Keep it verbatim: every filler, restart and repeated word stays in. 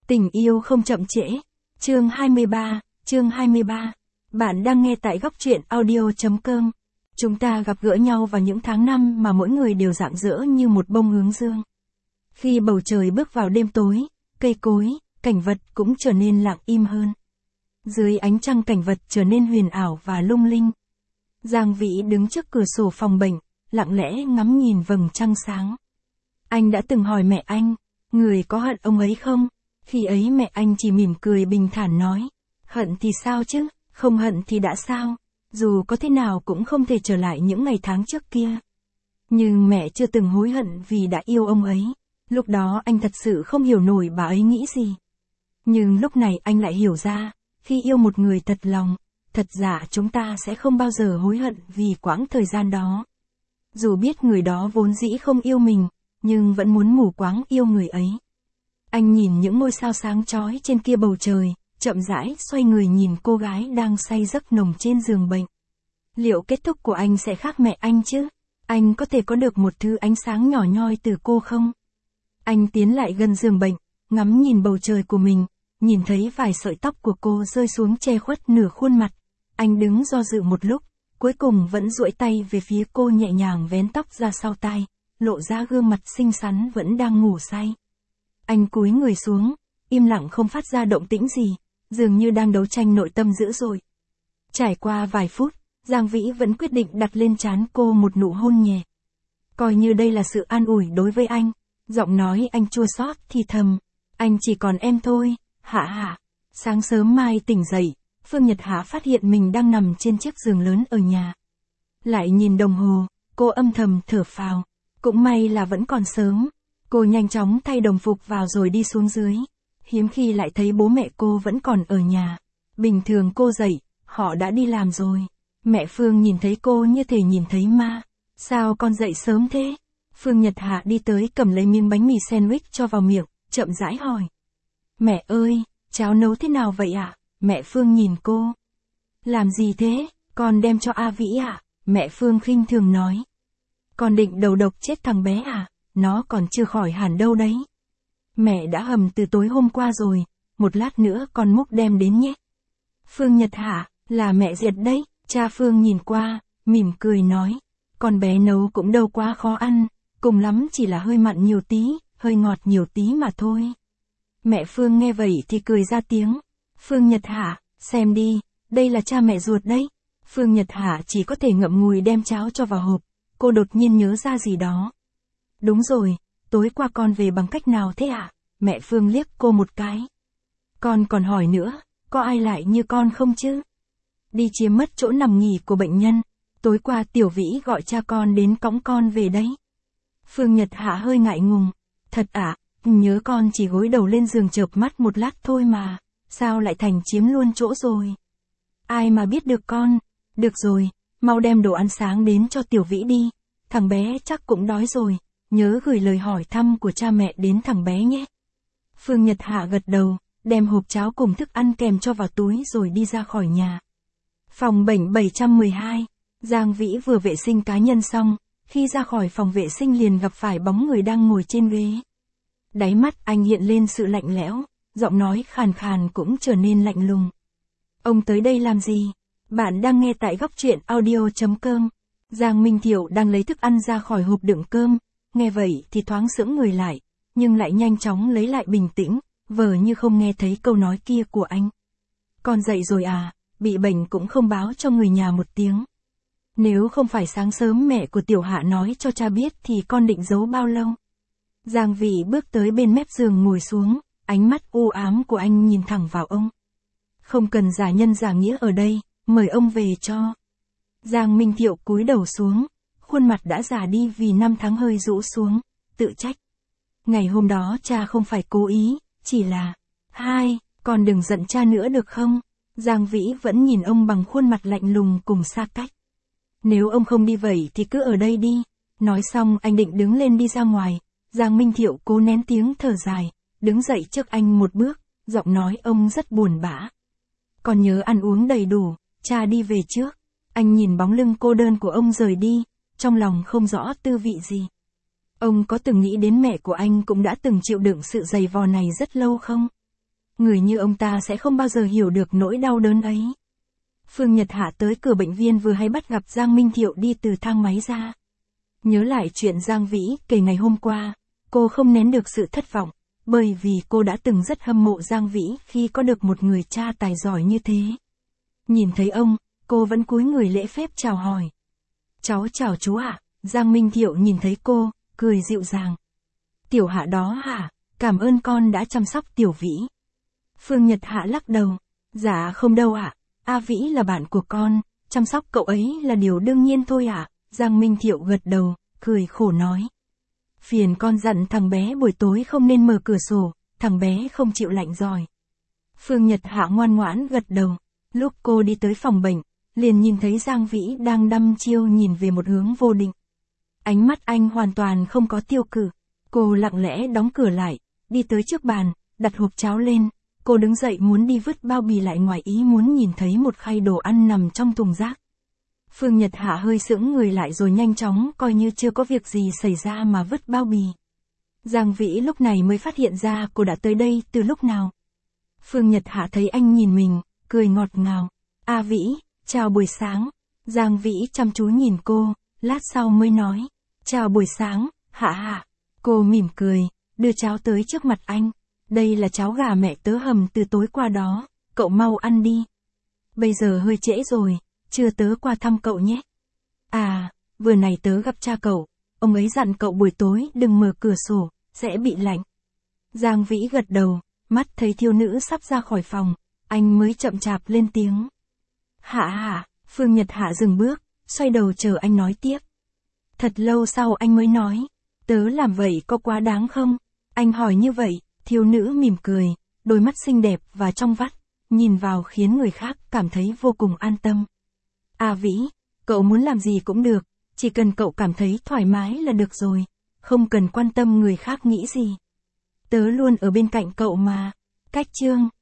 Tình yêu không chậm trễ. Chương hai mươi ba, chương hai mươi ba. Bạn đang nghe tại góc truyện audio chấm com. Chúng ta gặp gỡ nhau vào những tháng năm mà mỗi người đều rạng rỡ như một bông hướng dương. Khi bầu trời bước vào đêm tối, cây cối, cảnh vật cũng trở nên lặng im hơn. Dưới ánh trăng cảnh vật trở nên huyền ảo và lung linh. Giang Vĩ đứng trước cửa sổ phòng bệnh, lặng lẽ ngắm nhìn vầng trăng sáng. Anh đã từng hỏi mẹ anh, người có hận ông ấy không? Khi ấy mẹ anh chỉ mỉm cười bình thản nói, hận thì sao chứ, không hận thì đã sao, dù có thế nào cũng không thể trở lại những ngày tháng trước kia. Nhưng mẹ chưa từng hối hận vì đã yêu ông ấy, lúc đó anh thật sự không hiểu nổi bà ấy nghĩ gì. Nhưng lúc này anh lại hiểu ra, khi yêu một người thật lòng, thật giả chúng ta sẽ không bao giờ hối hận vì quãng thời gian đó. Dù biết người đó vốn dĩ không yêu mình, nhưng vẫn muốn mù quáng yêu người ấy. Anh nhìn những ngôi sao sáng chói trên kia bầu trời, chậm rãi xoay người nhìn cô gái đang say giấc nồng trên giường bệnh. Liệu kết thúc của anh sẽ khác mẹ anh chứ? Anh có thể có được một thứ ánh sáng nhỏ nhoi từ cô không? Anh tiến lại gần giường bệnh, ngắm nhìn bầu trời của mình, nhìn thấy vài sợi tóc của cô rơi xuống che khuất nửa khuôn mặt. Anh đứng do dự một lúc, cuối cùng vẫn duỗi tay về phía cô nhẹ nhàng vén tóc ra sau tai, lộ ra gương mặt xinh xắn vẫn đang ngủ say. Anh cúi người xuống, im lặng không phát ra động tĩnh gì, dường như đang đấu tranh nội tâm dữ dội. Trải qua vài phút, Giang Vĩ vẫn quyết định đặt lên trán cô một nụ hôn nhẹ. Coi như đây là sự an ủi đối với anh, giọng nói anh chua xót thì thầm, anh chỉ còn em thôi, Hạ Hạ. Sáng sớm mai tỉnh dậy, Phương Nhật Hạ phát hiện mình đang nằm trên chiếc giường lớn ở nhà. Lại nhìn đồng hồ, cô âm thầm thở phào, cũng may là vẫn còn sớm. Cô nhanh chóng thay đồng phục vào rồi đi xuống dưới. Hiếm khi lại thấy bố mẹ cô vẫn còn ở nhà. Bình thường cô dậy, họ đã đi làm rồi. Mẹ Phương nhìn thấy cô như thể nhìn thấy ma. Sao con dậy sớm thế? Phương Nhật Hạ đi tới cầm lấy miếng bánh mì sandwich cho vào miệng, chậm rãi hỏi. Mẹ ơi, cháu nấu thế nào vậy ạ? À? Mẹ Phương nhìn cô. Làm gì thế? Con đem cho A Vĩ ạ? À? Mẹ Phương khinh thường nói. Con định đầu độc chết thằng bé à? Nó còn chưa khỏi hẳn đâu đấy. Mẹ đã hầm từ tối hôm qua rồi, một lát nữa con múc đem đến nhé. Phương Nhật Hạ, là mẹ Diệt đấy. Cha Phương nhìn qua, mỉm cười nói. Con bé nấu cũng đâu quá khó ăn, cùng lắm chỉ là hơi mặn nhiều tí, hơi ngọt nhiều tí mà thôi. Mẹ Phương nghe vậy thì cười ra tiếng. Phương Nhật Hạ, xem đi, đây là cha mẹ ruột đấy. Phương Nhật Hạ chỉ có thể ngậm ngùi đem cháo cho vào hộp, cô đột nhiên nhớ ra gì đó. Đúng rồi, tối qua con về bằng cách nào thế ạ? À? Mẹ Phương liếc cô một cái. Con còn hỏi nữa, có ai lại như con không chứ? Đi chiếm mất chỗ nằm nghỉ của bệnh nhân, tối qua Tiểu Vĩ gọi cha con đến cõng con về đấy. Phương Nhật Hạ hơi ngại ngùng. Thật ạ, à, nhớ con chỉ gối đầu lên giường chợp mắt một lát thôi mà, sao lại thành chiếm luôn chỗ rồi? Ai mà biết được con? Được rồi, mau đem đồ ăn sáng đến cho Tiểu Vĩ đi, thằng bé chắc cũng đói rồi. Nhớ gửi lời hỏi thăm của cha mẹ đến thằng bé nhé. Phương Nhật Hạ gật đầu, đem hộp cháo cùng thức ăn kèm cho vào túi rồi đi ra khỏi nhà. Phòng bệnh bảy trăm mười hai, Giang Vĩ vừa vệ sinh cá nhân xong, khi ra khỏi phòng vệ sinh liền gặp phải bóng người đang ngồi trên ghế. Đáy mắt anh hiện lên sự lạnh lẽo, giọng nói khàn khàn cũng trở nên lạnh lùng. Ông tới đây làm gì? Bạn đang nghe tại góc truyện audio chấm com. Giang Minh Thiệu đang lấy thức ăn ra khỏi hộp đựng cơm. Nghe vậy thì thoáng sững người lại, nhưng lại nhanh chóng lấy lại bình tĩnh, vờ như không nghe thấy câu nói kia của anh. Con dậy rồi à, bị bệnh cũng không báo cho người nhà một tiếng. Nếu không phải sáng sớm mẹ của Tiểu Hạ nói cho cha biết thì con định giấu bao lâu? Giang Vĩ bước tới bên mép giường ngồi xuống, ánh mắt u ám của anh nhìn thẳng vào ông. Không cần giả nhân giả nghĩa ở đây, mời ông về cho. Giang Minh Thiệu cúi đầu xuống. Khuôn mặt đã già đi vì năm tháng hơi rũ xuống, tự trách. Ngày hôm đó cha không phải cố ý, chỉ là... Hai, con đừng giận cha nữa được không? Giang Vĩ vẫn nhìn ông bằng khuôn mặt lạnh lùng cùng xa cách. Nếu ông không đi vậy thì cứ ở đây đi. Nói xong anh định đứng lên đi ra ngoài. Giang Minh Thiệu cố nén tiếng thở dài, đứng dậy trước anh một bước, giọng nói ông rất buồn bã. Con nhớ ăn uống đầy đủ, cha đi về trước. Anh nhìn bóng lưng cô đơn của ông rời đi. Trong lòng không rõ tư vị gì. Ông có từng nghĩ đến mẹ của anh cũng đã từng chịu đựng sự dày vò này rất lâu không? Người như ông ta sẽ không bao giờ hiểu được nỗi đau đớn ấy. Phương Nhật Hạ tới cửa bệnh viên vừa hay bắt gặp Giang Minh Thiệu đi từ thang máy ra. Nhớ lại chuyện Giang Vĩ kể ngày hôm qua, cô không nén được sự thất vọng, bởi vì cô đã từng rất hâm mộ Giang Vĩ khi có được một người cha tài giỏi như thế. Nhìn thấy ông, cô vẫn cúi người lễ phép chào hỏi. Cháu chào chú ạ. Giang Minh Thiệu nhìn thấy cô, cười dịu dàng. Tiểu Hạ đó hả? Cảm ơn con đã chăm sóc Tiểu Vĩ. Phương Nhật Hạ lắc đầu. Dạ không đâu ạ. A Vĩ là bạn của con, chăm sóc cậu ấy là điều đương nhiên thôi ạ. Giang Minh Thiệu gật đầu, cười khổ nói. Phiền con dặn thằng bé buổi tối không nên mở cửa sổ, thằng bé không chịu lạnh rồi. Phương Nhật Hạ ngoan ngoãn gật đầu. Lúc cô đi tới phòng bệnh, liền nhìn thấy Giang Vĩ đang đăm chiêu nhìn về một hướng vô định. Ánh mắt anh hoàn toàn không có tiêu cự. Cô lặng lẽ đóng cửa lại, đi tới trước bàn, đặt hộp cháo lên. Cô đứng dậy muốn đi vứt bao bì lại, ngoài ý muốn nhìn thấy một khay đồ ăn nằm trong thùng rác. Phương Nhật Hạ hơi sững người lại rồi nhanh chóng coi như chưa có việc gì xảy ra mà vứt bao bì. Giang Vĩ lúc này mới phát hiện ra cô đã tới đây từ lúc nào. Phương Nhật Hạ thấy anh nhìn mình, cười ngọt ngào. A Vĩ, chào buổi sáng. Giang Vĩ chăm chú nhìn cô, lát sau mới nói. Chào buổi sáng, Hạ Hạ. Cô mỉm cười, đưa cháo tới trước mặt anh. Đây là cháo gà mẹ tớ hầm từ tối qua đó, cậu mau ăn đi. Bây giờ hơi trễ rồi, trưa tớ qua thăm cậu nhé. À, vừa này tớ gặp cha cậu, ông ấy dặn cậu buổi tối đừng mở cửa sổ, sẽ bị lạnh. Giang Vĩ gật đầu, mắt thấy thiếu nữ sắp ra khỏi phòng, anh mới chậm chạp lên tiếng. Hạ Hạ. Phương Nhật Hạ dừng bước, xoay đầu chờ anh nói tiếp. Thật lâu sau anh mới nói, tớ làm vậy có quá đáng không? Anh hỏi như vậy, thiếu nữ mỉm cười, đôi mắt xinh đẹp và trong vắt, nhìn vào khiến người khác cảm thấy vô cùng an tâm. A Vĩ, cậu muốn làm gì cũng được, chỉ cần cậu cảm thấy thoải mái là được rồi, không cần quan tâm người khác nghĩ gì. Tớ luôn ở bên cạnh cậu mà. Cách chương